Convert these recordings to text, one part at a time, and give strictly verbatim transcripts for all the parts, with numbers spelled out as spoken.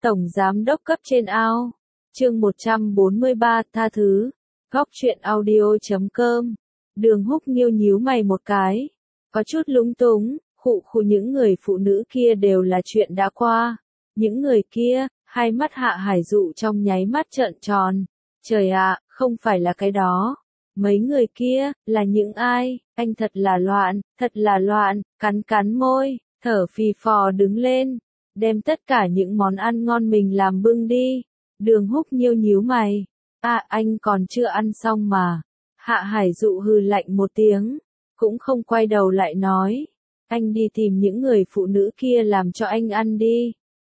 Tổng Giám đốc cấp trên ao. Chương một trăm bốn mươi ba, tha thứ. Góc truyện audio chấm com. Đường Húc Nghiêu nhíu mày một cái. Có chút lúng túng, khụ khụ những người phụ nữ kia đều là chuyện đã qua. Những người kia, hai mắt Hạ Hải Dụ trong nháy mắt trợn tròn. Trời ạ, không phải là cái đó. Mấy người kia, là những ai? Anh thật là loạn, thật là loạn, cắn cắn môi, thở phì phò đứng lên. Đem tất cả những món ăn ngon mình làm bưng đi. Đường Húc Nghiêu nhíu mày. À, anh còn chưa ăn xong mà. Hạ Hải Dụ hừ lạnh một tiếng, cũng không quay đầu lại nói. Anh đi tìm những người phụ nữ kia làm cho anh ăn đi.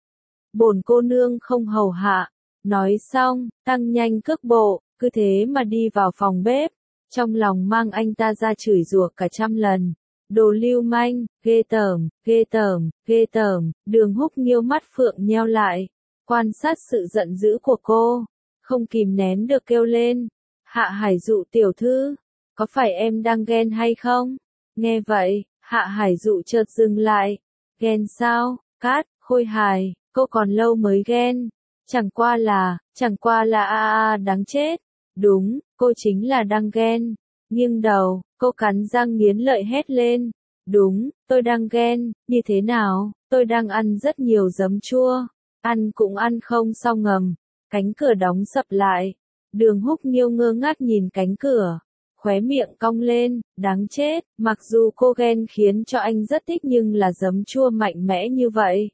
Bổn cô nương không hầu hạ. Nói xong, tăng nhanh cước bộ, cứ thế mà đi vào phòng bếp. Trong lòng mang anh ta ra chửi rủa cả trăm lần. Đồ lưu manh, ghê tởm, ghê tởm, ghê tởm. Đường Húc Nghiêu mắt phượng nheo lại, quan sát sự giận dữ của cô, không kìm nén được kêu lên. Hạ Hải Dụ tiểu thư, có phải em đang ghen hay không? Nghe vậy, Hạ Hải Dụ chợt dừng lại. Ghen sao? Cát, Khôi Hài, cô còn lâu mới ghen. Chẳng qua là, chẳng qua là a a đáng chết. Đúng, cô chính là đang ghen. Nghiêng đầu, cô cắn răng nghiến lợi hét lên. Đúng, tôi đang ghen, như thế nào? Tôi đang ăn rất nhiều giấm chua. Ăn cũng ăn không xong ngầm. Cánh cửa đóng sập lại. Đường Húc Nghiêu ngơ ngác nhìn cánh cửa. Khóe miệng cong lên, đáng chết. Mặc dù cô ghen khiến cho anh rất thích nhưng là giấm chua mạnh mẽ như vậy.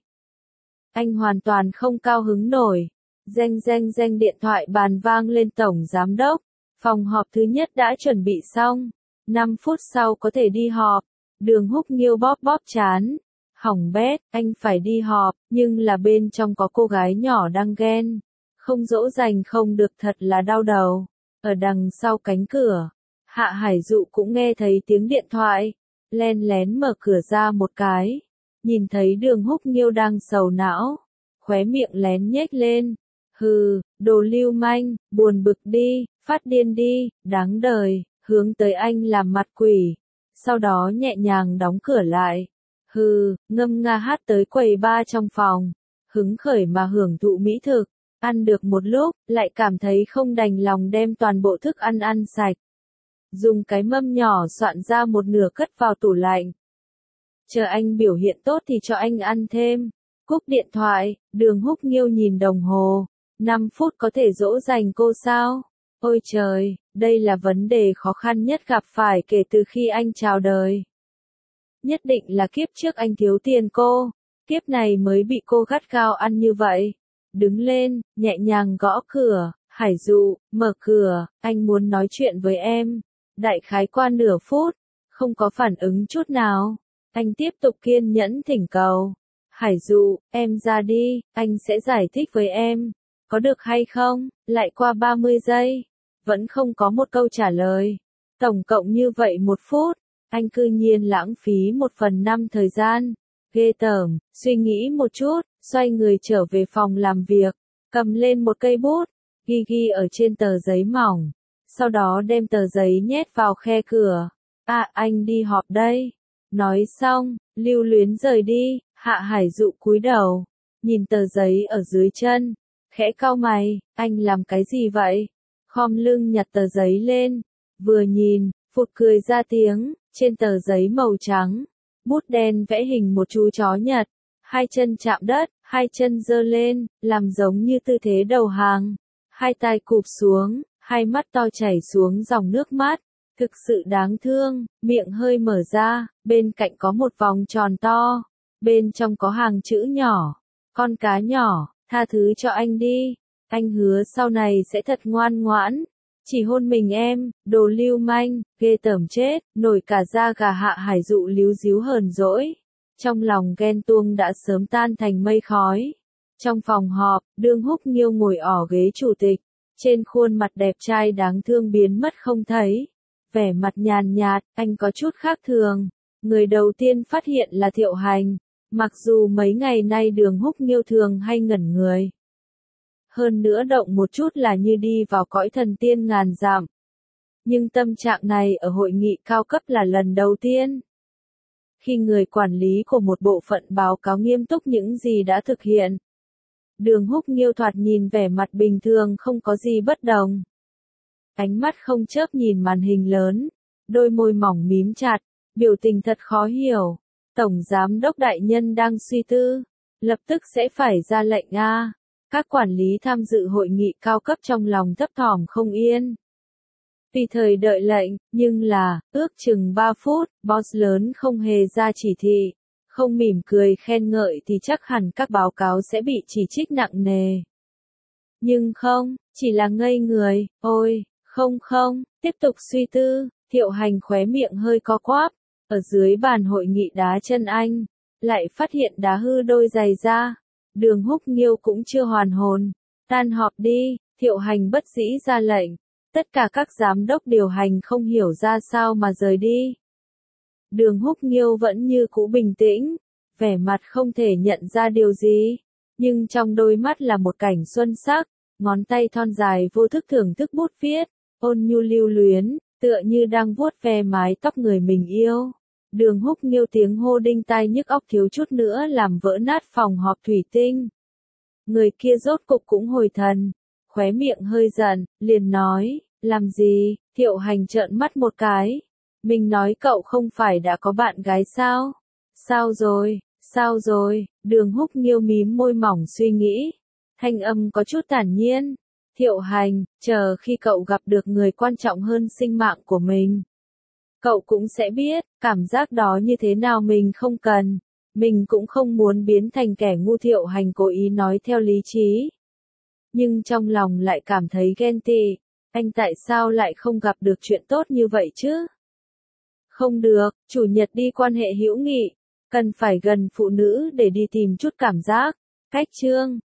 Anh hoàn toàn không cao hứng nổi. Reng reng reng điện thoại bàn vang lên tổng giám đốc. Phòng họp thứ nhất đã chuẩn bị xong. năm phút sau có thể đi họp. Đường Húc Nghiêu bóp bóp chán. Hỏng bét, anh phải đi họp, nhưng là bên trong có cô gái nhỏ đang ghen. Không dỗ dành không được thật là đau đầu. Ở đằng sau cánh cửa, Hạ Hải Dụ cũng nghe thấy tiếng điện thoại. Len lén mở cửa ra một cái. Nhìn thấy đường Húc Nghiêu đang sầu não. Khóe miệng lén nhếch lên. Hừ, đồ lưu manh, buồn bực đi, phát điên đi, đáng đời, hướng tới anh làm mặt quỷ. Sau đó nhẹ nhàng đóng cửa lại. Hừ, ngâm nga hát tới quầy ba trong phòng. Hứng khởi mà hưởng thụ mỹ thực. Ăn được một lúc, lại cảm thấy không đành lòng đem toàn bộ thức ăn ăn sạch. Dùng cái mâm nhỏ soạn ra một nửa cất vào tủ lạnh. Chờ anh biểu hiện tốt thì cho anh ăn thêm. Cúp điện thoại, đường Húc Nghiêu nhìn đồng hồ. năm phút có thể dỗ dành cô sao? Ôi trời, đây là vấn đề khó khăn nhất gặp phải kể từ khi anh chào đời. Nhất định là kiếp trước anh thiếu tiền cô. Kiếp này mới bị cô gắt gao ăn như vậy. Đứng lên, nhẹ nhàng gõ cửa. Hải Dụ, mở cửa, anh muốn nói chuyện với em. Đại khái qua nửa phút, không có phản ứng chút nào. Anh tiếp tục kiên nhẫn thỉnh cầu. Hải Dụ, em ra đi, anh sẽ giải thích với em. Có được hay không? Lại qua ba mươi giây. Vẫn không có một câu trả lời. Tổng cộng như vậy một phút. Anh cư nhiên lãng phí một phần năm thời gian. Ghê tởm, suy nghĩ một chút, xoay người trở về phòng làm việc. Cầm lên một cây bút, ghi ghi ở trên tờ giấy mỏng. Sau đó đem tờ giấy nhét vào khe cửa. À, anh đi họp đây. Nói xong, lưu luyến rời đi. Hạ Hải Dụ cúi đầu. Nhìn tờ giấy ở dưới chân. Khẽ cau mày, anh làm cái gì vậy? Khom lưng nhặt tờ giấy lên. Vừa nhìn, phụt cười ra tiếng. Trên tờ giấy màu trắng, bút đen vẽ hình một chú chó Nhật. Hai chân chạm đất, hai chân giơ lên, làm giống như tư thế đầu hàng. Hai tay cụp xuống, hai mắt to chảy xuống dòng nước mắt. Thực sự đáng thương, miệng hơi mở ra, bên cạnh có một vòng tròn to. Bên trong có hàng chữ nhỏ. Con cá nhỏ, tha thứ cho anh đi. Anh hứa sau này sẽ thật ngoan ngoãn. Chỉ hôn mình em, đồ lưu manh, ghê tởm chết, nổi cả da gà. Hạ Hải Dụ líu díu hờn dỗi. Trong lòng ghen tuông đã sớm tan thành mây khói. Trong phòng họp, đường Húc Nghiêu ngồi ở ghế chủ tịch. Trên khuôn mặt đẹp trai đáng thương biến mất không thấy. Vẻ mặt nhàn nhạt, anh có chút khác thường. Người đầu tiên phát hiện là Thiệu Hành. Mặc dù mấy ngày nay đường Húc Nghiêu thường hay ngẩn người. Hơn nữa động một chút là như đi vào cõi thần tiên ngàn dặm. Nhưng tâm trạng này ở hội nghị cao cấp là lần đầu tiên. Khi người quản lý của một bộ phận báo cáo nghiêm túc những gì đã thực hiện. Đường Húc Nghiêu thoạt nhìn vẻ mặt bình thường không có gì bất đồng. Ánh mắt không chớp nhìn màn hình lớn, đôi môi mỏng mím chặt, biểu tình thật khó hiểu. Tổng giám đốc đại nhân đang suy tư, lập tức sẽ phải ra lệnh a. Các quản lý tham dự hội nghị cao cấp trong lòng thấp thỏm không yên. Tùy thời đợi lệnh, nhưng là, ước chừng ba phút, boss lớn không hề ra chỉ thị, không mỉm cười khen ngợi thì chắc hẳn các báo cáo sẽ bị chỉ trích nặng nề. Nhưng không, chỉ là ngây người, ôi, không không, tiếp tục suy tư, Thiệu Hành khóe miệng hơi co quắp, ở dưới bàn hội nghị đá chân anh, lại phát hiện đá hư đôi giày ra. Đường Húc Nghiêu cũng chưa hoàn hồn, tan họp đi, Thiệu Hành bất dĩ ra lệnh, tất cả các giám đốc điều hành không hiểu ra sao mà rời đi. Đường Húc Nghiêu vẫn như cũ bình tĩnh, vẻ mặt không thể nhận ra điều gì, nhưng trong đôi mắt là một cảnh xuân sắc, ngón tay thon dài vô thức thưởng thức bút viết, ôn nhu lưu luyến, tựa như đang vuốt ve mái tóc người mình yêu. Đường Húc Nghiêu tiếng hô đinh tai nhức óc thiếu chút nữa làm vỡ nát phòng họp thủy tinh. Người kia rốt cục cũng hồi thần, khóe miệng hơi giận, liền nói, làm gì? Thiệu Hành trợn mắt một cái. Mình nói cậu không phải đã có bạn gái sao? Sao rồi, sao rồi? Đường Húc Nghiêu mím môi mỏng suy nghĩ. Thanh âm có chút thản nhiên. Thiệu Hành, chờ khi cậu gặp được người quan trọng hơn sinh mạng của mình, cậu cũng sẽ biết, cảm giác đó như thế nào. Mình không cần, mình cũng không muốn biến thành kẻ ngu. Thiệu Hành cố ý nói theo lý trí, nhưng trong lòng lại cảm thấy ghen tị. Anh tại sao lại không gặp được chuyện tốt như vậy chứ? Không được, chủ nhật đi quan hệ hữu nghị, cần phải gần phụ nữ để đi tìm chút cảm giác. Cách chương